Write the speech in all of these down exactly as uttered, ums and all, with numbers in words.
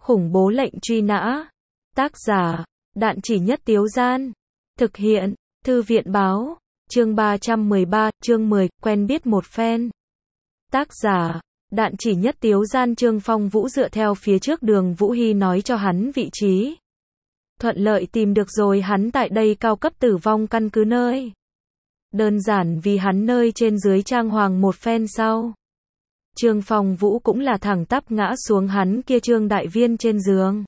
Khủng bố lệnh truy nã. Tác giả, Đạn Chỉ Nhất Tiếu Gian. Thực hiện, Thư viện báo. Chương ba trăm mười ba, chương mười, quen biết một phen. Tác giả, Đạn Chỉ Nhất Tiếu Gian. Trương Phong Vũ dựa theo phía trước Đường Vũ Hy nói cho hắn vị trí. Thuận lợi tìm được rồi hắn tại đây cao cấp tử vong căn cứ nơi. Đơn giản vì hắn nơi trên dưới trang hoàng một phen sau. Trương Phong Vũ cũng là thẳng tắp ngã xuống hắn kia Trương đại viên trên giường.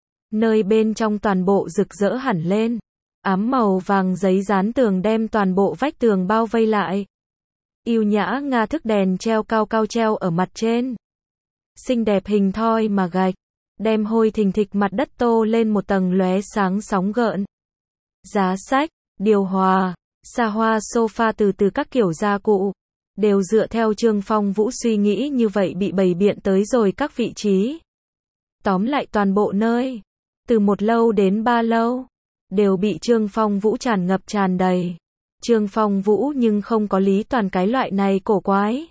Nơi bên trong toàn bộ rực rỡ hẳn lên. Ám màu vàng giấy dán tường đem toàn bộ vách tường bao vây lại. Yêu nhã nga thức đèn treo cao cao treo ở mặt trên. Xinh đẹp hình thoi mà gạch. Đem hôi thình thịch mặt đất tô lên một tầng lóe sáng sóng gợn. Giá sách, điều hòa, xa hoa sofa từ từ các kiểu gia cụ. Đều dựa theo Trương Phong Vũ suy nghĩ như vậy bị bày biện tới rồi các vị trí. Tóm lại toàn bộ nơi. Từ một lâu đến ba lâu. Đều bị Trương Phong Vũ tràn ngập tràn đầy. Trương Phong Vũ nhưng không có lý toàn cái loại này cổ quái.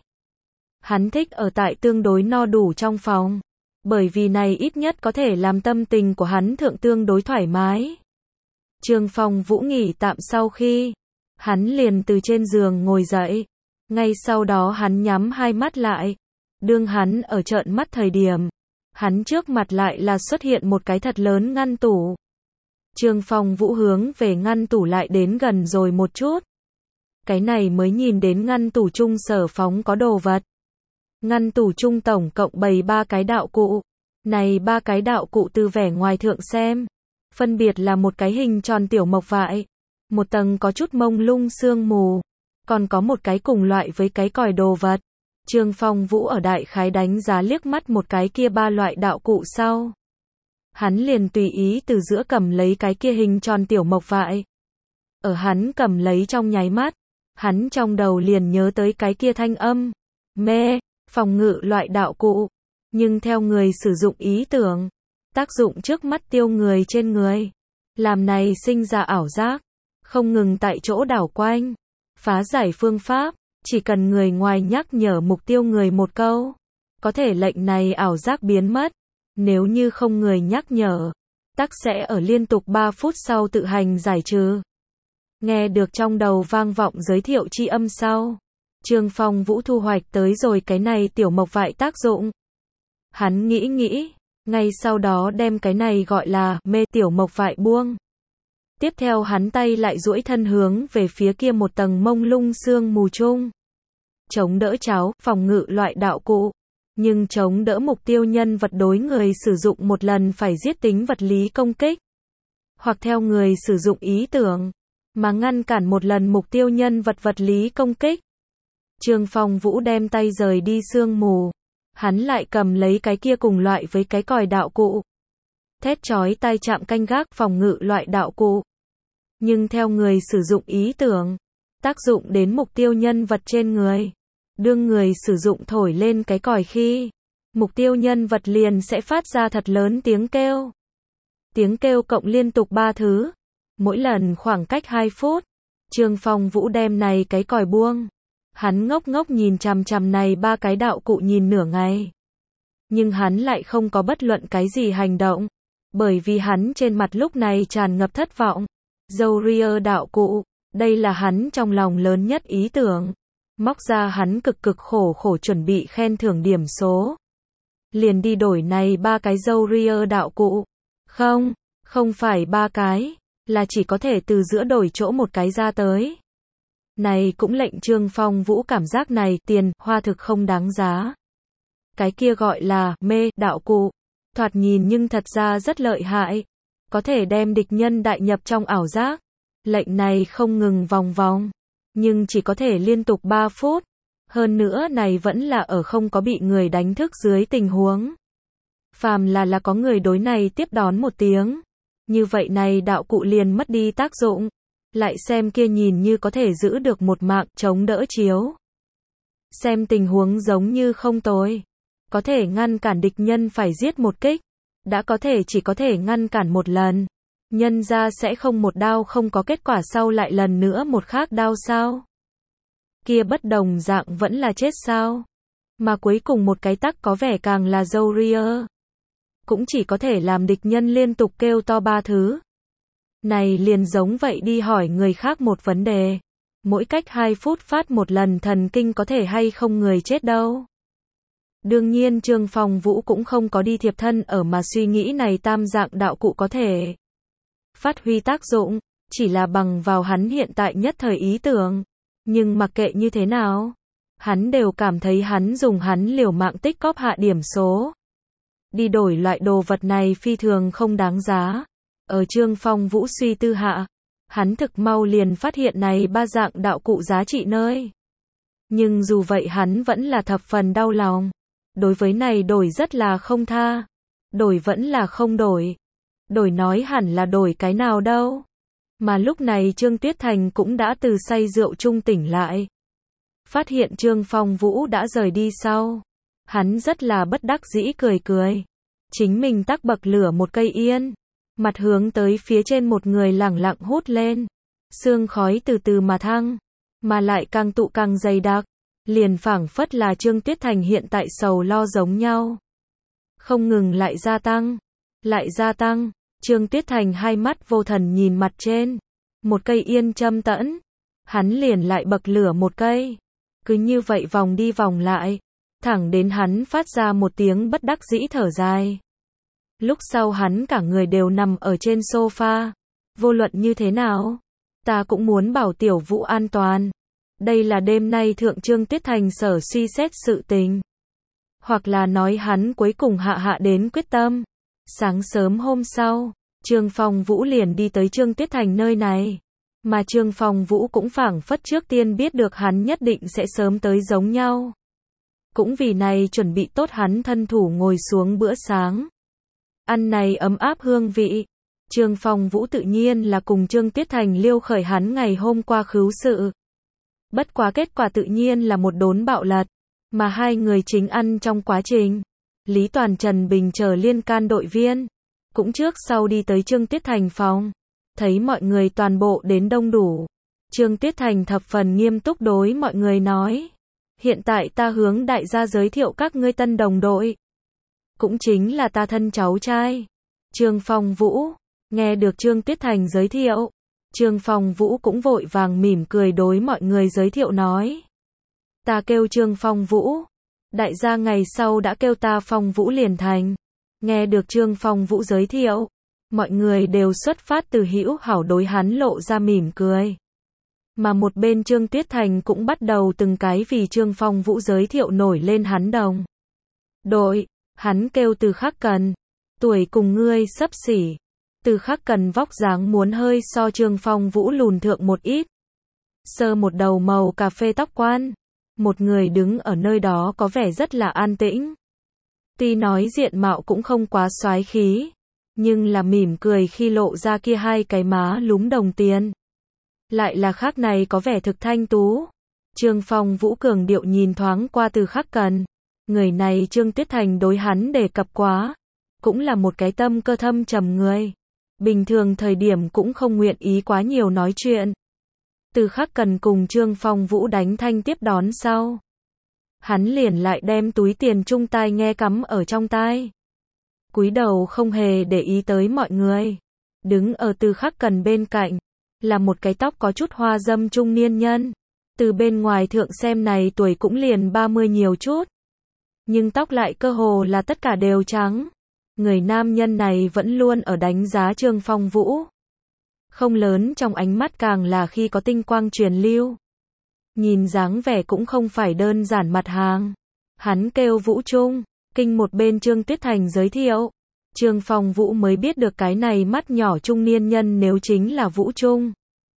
Hắn thích ở tại tương đối no đủ trong phòng. Bởi vì này ít nhất có thể làm tâm tình của hắn thượng tương đối thoải mái. Trương Phong Vũ nghỉ tạm sau khi. Hắn liền từ trên giường ngồi dậy. Ngay sau đó hắn nhắm hai mắt lại. Đương hắn ở trợn mắt thời điểm. Hắn trước mặt lại là xuất hiện một cái thật lớn ngăn tủ. Trương Phong Vũ hướng về ngăn tủ lại đến gần rồi một chút. Cái này mới nhìn đến ngăn tủ chung sở phóng có đồ vật. Ngăn tủ chung tổng cộng bày ba cái đạo cụ. Này ba cái đạo cụ từ vẻ ngoài thượng xem. Phân biệt là một cái hình tròn tiểu mộc vại. Một tầng có chút mông lung sương mù. Còn có một cái cùng loại với cái còi đồ vật. Trương Phong Vũ ở đại khái đánh giá liếc mắt một cái kia ba loại đạo cụ sau. Hắn liền tùy ý từ giữa cầm lấy cái kia hình tròn tiểu mộc vại. Ở hắn cầm lấy trong nháy mắt. Hắn trong đầu liền nhớ tới cái kia thanh âm. Mê, phòng ngự loại đạo cụ. Nhưng theo người sử dụng ý tưởng. Tác dụng trước mắt tiêu người trên người. Làm này sinh ra ảo giác. Không ngừng tại chỗ đảo quanh. Phá giải phương pháp. Chỉ cần người ngoài nhắc nhở mục tiêu người một câu. Có thể lệnh này ảo giác biến mất. Nếu như không người nhắc nhở. Tác sẽ ở liên tục ba phút sau tự hành giải trừ. Nghe được trong đầu vang vọng giới thiệu chi âm sau. Trương Phong Vũ thu hoạch tới rồi cái này tiểu mộc vại tác dụng. Hắn nghĩ nghĩ. Ngay sau đó đem cái này gọi là mê tiểu mộc vại buông. Tiếp theo hắn tay lại duỗi thân hướng về phía kia một tầng mông lung sương mù chung. Chống đỡ cháo, phòng ngự loại đạo cụ. Nhưng chống đỡ mục tiêu nhân vật đối người sử dụng một lần phải giết tính vật lý công kích. Hoặc theo người sử dụng ý tưởng. Mà ngăn cản một lần mục tiêu nhân vật vật lý công kích. Trương Phong Vũ đem tay rời đi sương mù. Hắn lại cầm lấy cái kia cùng loại với cái còi đạo cụ. Thét chói tai chạm canh gác phòng ngự loại đạo cụ. Nhưng theo người sử dụng ý tưởng. Tác dụng đến mục tiêu nhân vật trên người. Đương người sử dụng thổi lên cái còi khi. Mục tiêu nhân vật liền sẽ phát ra thật lớn tiếng kêu. Tiếng kêu cộng liên tục ba thứ. Mỗi lần khoảng cách hai phút. Trương Phong Vũ đem này cái còi buông. Hắn ngốc ngốc nhìn chằm chằm này ba cái đạo cụ nhìn nửa ngày. Nhưng hắn lại không có bất luận cái gì hành động. Bởi vì hắn trên mặt lúc này tràn ngập thất vọng. Zourier đạo cụ. Đây là hắn trong lòng lớn nhất ý tưởng. Móc ra hắn cực cực khổ khổ chuẩn bị khen thưởng điểm số. Liền đi đổi này ba cái Zourier đạo cụ. Không, không phải ba cái. Là chỉ có thể từ giữa đổi chỗ một cái ra tới. Này cũng lệnh Trương Phong Vũ cảm giác này tiền, hoa thực không đáng giá. Cái kia gọi là mê đạo cụ. Thoạt nhìn nhưng thật ra rất lợi hại. Có thể đem địch nhân đại nhập trong ảo giác. Lệnh này không ngừng vòng vòng. Nhưng chỉ có thể liên tục ba phút. Hơn nữa này vẫn là ở không có bị người đánh thức dưới tình huống. Phàm là là có người đối này tiếp đón một tiếng. Như vậy này đạo cụ liền mất đi tác dụng. Lại xem kia nhìn như có thể giữ được một mạng chống đỡ chiếu. Xem tình huống giống như không tồi. Có thể ngăn cản địch nhân phải giết một kích. Đã có thể chỉ có thể ngăn cản một lần. Nhân ra sẽ không một đao không có kết quả sau lại lần nữa một khác đao sao. Kia bất đồng dạng vẫn là chết sao. Mà cuối cùng một cái tắc có vẻ càng là Zourier. cũng chỉ có thể làm địch nhân liên tục kêu to ba thứ. Này liền giống vậy đi hỏi người khác một vấn đề. Mỗi cách hai phút phát một lần thần kinh có thể hay không người chết đâu. Đương nhiên Trương Phong Vũ cũng không có đi thiệp thân ở mà suy nghĩ này tam dạng đạo cụ có thể phát huy tác dụng, chỉ là bằng vào hắn hiện tại nhất thời ý tưởng. Nhưng mặc kệ như thế nào, hắn đều cảm thấy hắn dùng hắn liều mạng tích cóp hạ điểm số. Đi đổi loại đồ vật này phi thường không đáng giá. Ở Trương Phong Vũ suy tư hạ, hắn thực mau liền phát hiện này ba dạng đạo cụ giá trị nơi. Nhưng dù vậy hắn vẫn là thập phần đau lòng. Đối với này đổi rất là không tha. Đổi vẫn là không đổi. Đổi nói hẳn là đổi cái nào đâu. Mà lúc này Trương Tuyết Thành cũng đã từ say rượu trung tỉnh lại. Phát hiện Trương Phong Vũ đã rời đi sau. Hắn rất là bất đắc dĩ cười cười. Chính mình tắc bậc lửa một cây yên. Mặt hướng tới phía trên một người lẳng lặng hút lên. Sương khói từ từ mà thăng. Mà lại càng tụ càng dày đặc. Liền phảng phất là Trương Tuyết Thành hiện tại sầu lo giống nhau. Không ngừng lại gia tăng. Lại gia tăng. Trương Tuyết Thành hai mắt vô thần nhìn mặt trên. Một cây yên châm tẫn. Hắn liền lại bậc lửa một cây. Cứ như vậy vòng đi vòng lại. Thẳng đến hắn phát ra một tiếng bất đắc dĩ thở dài. Lúc sau hắn cả người đều nằm ở trên sofa. Vô luận như thế nào, ta cũng muốn bảo Tiểu Vũ an toàn. Đây là đêm nay thượng Trương Tuyết Thành sở suy xét sự tình. Hoặc là nói hắn cuối cùng hạ hạ đến quyết tâm. Sáng sớm hôm sau, Trương Phong Vũ liền đi tới Trương Tuyết Thành nơi này. Mà Trương Phong Vũ cũng phảng phất trước tiên biết được hắn nhất định sẽ sớm tới giống nhau. Cũng vì này chuẩn bị tốt hắn thân thủ ngồi xuống bữa sáng. Ăn này ấm áp hương vị. Trương Phong Vũ tự nhiên là cùng Trương Tuyết Thành liêu khởi hắn ngày hôm qua khứu sự. Bất quá kết quả tự nhiên là một đốn bạo lật. Mà hai người chính ăn trong quá trình. Lý Toàn Trần Bình chờ liên can đội viên. Cũng trước sau đi tới Trương Tuyết Thành phòng. Thấy mọi người toàn bộ đến đông đủ. Trương Tuyết Thành thập phần nghiêm túc đối mọi người nói. Hiện tại ta hướng đại gia giới thiệu các ngươi tân đồng đội. Cũng chính là ta thân cháu trai. Trương Phong Vũ. Nghe được Trương Tuyết Thành giới thiệu. Trương Phong Vũ cũng vội vàng mỉm cười đối mọi người giới thiệu nói. Ta kêu Trương Phong Vũ. Đại gia ngày sau đã kêu ta Phong Vũ liền thành. Nghe được Trương Phong Vũ giới thiệu. Mọi người đều xuất phát từ hữu hảo đối hắn lộ ra mỉm cười. Mà một bên Trương Tuyết Thành cũng bắt đầu từng cái vì Trương Phong Vũ giới thiệu nổi lên hắn đồng đội. Hắn kêu Từ Khắc Cần. Tuổi cùng ngươi xấp xỉ. Từ Khắc Cần vóc dáng muốn hơi so Trương Phong Vũ lùn thượng một ít. Sơ một đầu màu cà phê tóc quan. Một người đứng ở nơi đó có vẻ rất là an tĩnh. Tuy nói diện mạo cũng không quá soái khí. Nhưng là mỉm cười khi lộ ra kia hai cái má lúm đồng tiền. Lại là khác này có vẻ thực thanh tú. Trương Phong Vũ cường điệu nhìn thoáng qua Từ Khắc Cần. Người này Trương Tuyết Thành đối hắn đề cập quá. Cũng là một cái tâm cơ thâm trầm người. Bình thường thời điểm cũng không nguyện ý quá nhiều nói chuyện. Từ Khắc Cần cùng Trương Phong Vũ đánh thanh tiếp đón sau. Hắn liền lại đem túi tiền trung tai nghe cắm ở trong tai. Cúi đầu không hề để ý tới mọi người. Đứng ở Từ Khắc Cần bên cạnh. Là một cái tóc có chút hoa dâm trung niên nhân. Từ bên ngoài thượng xem này tuổi cũng liền ba mươi nhiều chút. Nhưng tóc lại cơ hồ là tất cả đều trắng. Người nam nhân này vẫn luôn ở đánh giá Trương Phong Vũ. Không lớn trong ánh mắt càng là khi có tinh quang truyền lưu. Nhìn dáng vẻ cũng không phải đơn giản mặt hàng. Hắn kêu Vũ Trung. Kinh một bên Trương Tuyết Thành giới thiệu. Trương Phong Vũ mới biết được cái này mắt nhỏ trung niên nhân nếu chính là Vũ Trung.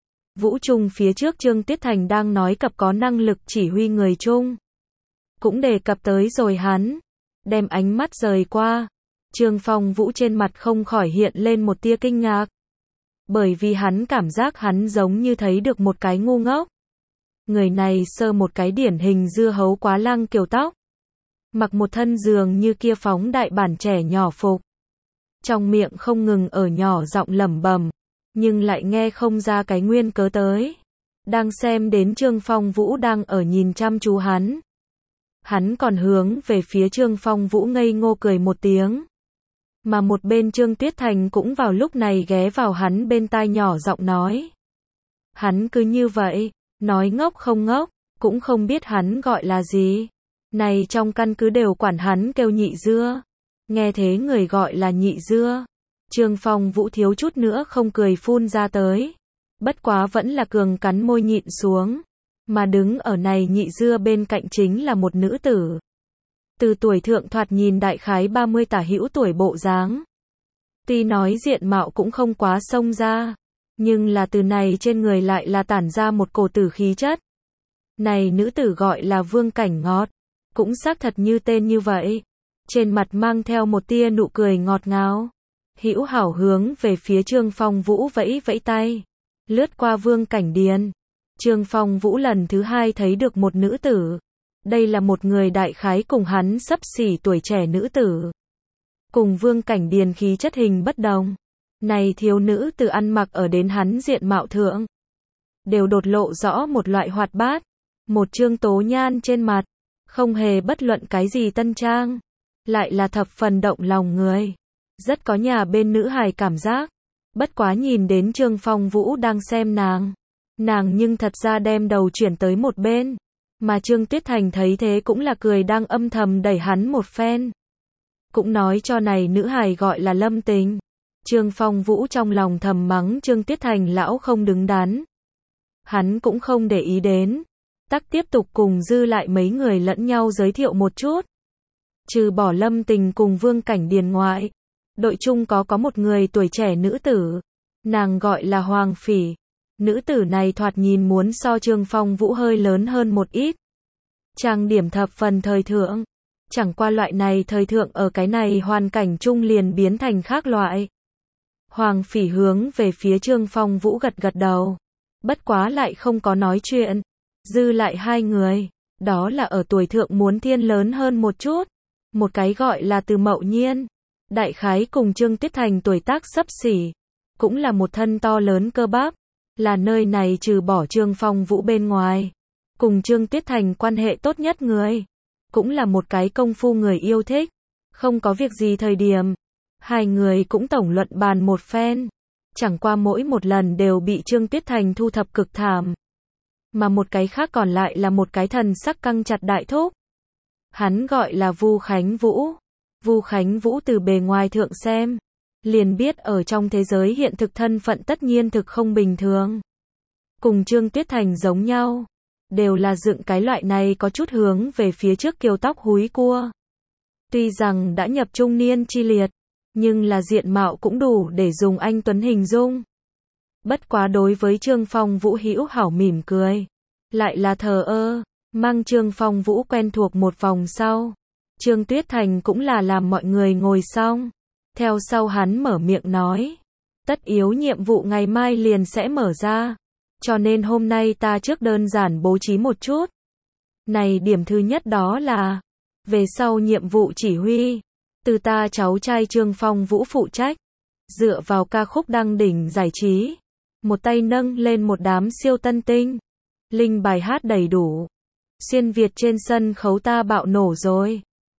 Vũ Trung phía trước Trương Tuyết Thành đang nói cập có năng lực chỉ huy người Trung. Cũng đề cập tới rồi hắn. Đem ánh mắt rời qua. Trương Phong Vũ trên mặt không khỏi hiện lên một tia kinh ngạc. Bởi vì hắn cảm giác hắn giống như thấy được một cái ngu ngốc. Người này sơ một cái điển hình dưa hấu quá lăng kiểu tóc. Mặc một thân dường như kia phóng đại bản trẻ nhỏ phục. Trong miệng không ngừng ở nhỏ giọng lẩm bẩm, nhưng lại nghe không ra cái nguyên cớ tới. Đang xem đến Trương Phong Vũ đang ở nhìn chăm chú hắn. Hắn còn hướng về phía Trương Phong Vũ ngây ngô cười một tiếng. Mà một bên Trương Tuyết Thành cũng vào lúc này ghé vào hắn bên tai nhỏ giọng nói. Hắn cứ như vậy, nói ngốc không ngốc, cũng không biết hắn gọi là gì. Này trong căn cứ đều quản hắn kêu nhị dưa. Nghe thế người gọi là nhị dưa. Trương Phong Vũ thiếu chút nữa không cười phun ra tới. Bất quá vẫn là cường cắn môi nhịn xuống. Mà đứng ở này nhị dưa bên cạnh chính là một nữ tử. Từ tuổi thượng thoạt nhìn đại khái ba mươi tả hữu tuổi bộ dáng. Tuy nói diện mạo cũng không quá xông ra. Nhưng là từ này trên người lại là tản ra một cổ tử khí chất. Này nữ tử gọi là Vương Cảnh Ngọt. Cũng xác thật như tên như vậy. Trên mặt mang theo một tia nụ cười ngọt ngào. Hữu hảo hướng về phía Trương Phong Vũ vẫy vẫy tay. Lướt qua Vương Cảnh Điền. Trương Phong Vũ lần thứ hai thấy được một nữ tử. Đây là một người đại khái cùng hắn xấp xỉ tuổi trẻ nữ tử. Cùng Vương Cảnh Điền khí chất hình bất đồng. Này thiếu nữ từ ăn mặc ở đến hắn diện mạo thượng. Đều đột lộ rõ một loại hoạt bát. Một trương tố nhan trên mặt. Không hề bất luận cái gì tân trang. Lại là thập phần động lòng người. Rất có nhà bên nữ hài cảm giác. Bất quá nhìn đến Trương Phong Vũ đang xem nàng. Nàng nhưng thật ra đem đầu chuyển tới một bên. Mà Trương Tuyết Thành thấy thế cũng là cười đang âm thầm đẩy hắn một phen. Cũng nói cho này nữ hài gọi là Lâm Tình. Trương Phong Vũ trong lòng thầm mắng Trương Tuyết Thành lão không đứng đắn. Hắn cũng không để ý đến. Tắc tiếp tục cùng dư lại mấy người lẫn nhau giới thiệu một chút. Trừ bỏ Lâm Tình cùng Vương Cảnh Điền ngoại. Đội chung có có một người tuổi trẻ nữ tử. Nàng gọi là Hoàng Phỉ. Nữ tử này thoạt nhìn muốn so Trương Phong Vũ hơi lớn hơn một ít. Trang điểm thập phần thời thượng. Chẳng qua loại này thời thượng ở cái này hoàn cảnh chung liền biến thành khác loại. Hoàng Phỉ hướng về phía Trương Phong Vũ gật gật đầu. Bất quá lại không có nói chuyện. Dư lại hai người. Đó là ở tuổi thượng muốn thiên lớn hơn một chút. Một cái gọi là Từ Mậu Nhiên. Đại khái cùng Trương Tuyết Thành tuổi tác xấp xỉ. Cũng là một thân to lớn cơ bắp. Là nơi này trừ bỏ Trương Phong Vũ bên ngoài. Cùng Trương Tuyết Thành quan hệ tốt nhất người. Cũng là một cái công phu người yêu thích. Không có việc gì thời điểm. Hai người cũng tổng luận bàn một phen. Chẳng qua mỗi một lần đều bị Trương Tuyết Thành thu thập cực thảm. Mà một cái khác còn lại là một cái thần sắc căng chặt đại thúc. Hắn gọi là Vu Khánh Vũ. Vu Khánh Vũ từ bề ngoài thượng xem. Liền biết ở trong thế giới hiện thực thân phận tất nhiên thực không bình thường. Cùng Trương Tuyết Thành giống nhau. Đều là dựng cái loại này có chút hướng về phía trước kiều tóc húi cua. Tuy rằng đã nhập trung niên chi liệt. Nhưng là diện mạo cũng đủ để dùng anh tuấn hình dung. Bất quá đối với Trương Phong Vũ hữu hảo mỉm cười. Lại là thờ ơ. Mang Trương Phong Vũ quen thuộc một vòng sau. Trương Tuyết Thành cũng là làm mọi người ngồi xong. Theo sau hắn mở miệng nói. Tất yếu nhiệm vụ ngày mai liền sẽ mở ra. Cho nên hôm nay ta trước đơn giản bố trí một chút. Này điểm thứ nhất đó là. Về sau nhiệm vụ chỉ huy. Từ ta cháu trai Trương Phong Vũ phụ trách. Dựa vào ca khúc đăng đỉnh giải trí. Một tay nâng lên một đám siêu tân tinh. Linh bài hát đầy đủ. Xuyên Việt trên sân khấu ta bạo nổ rồi.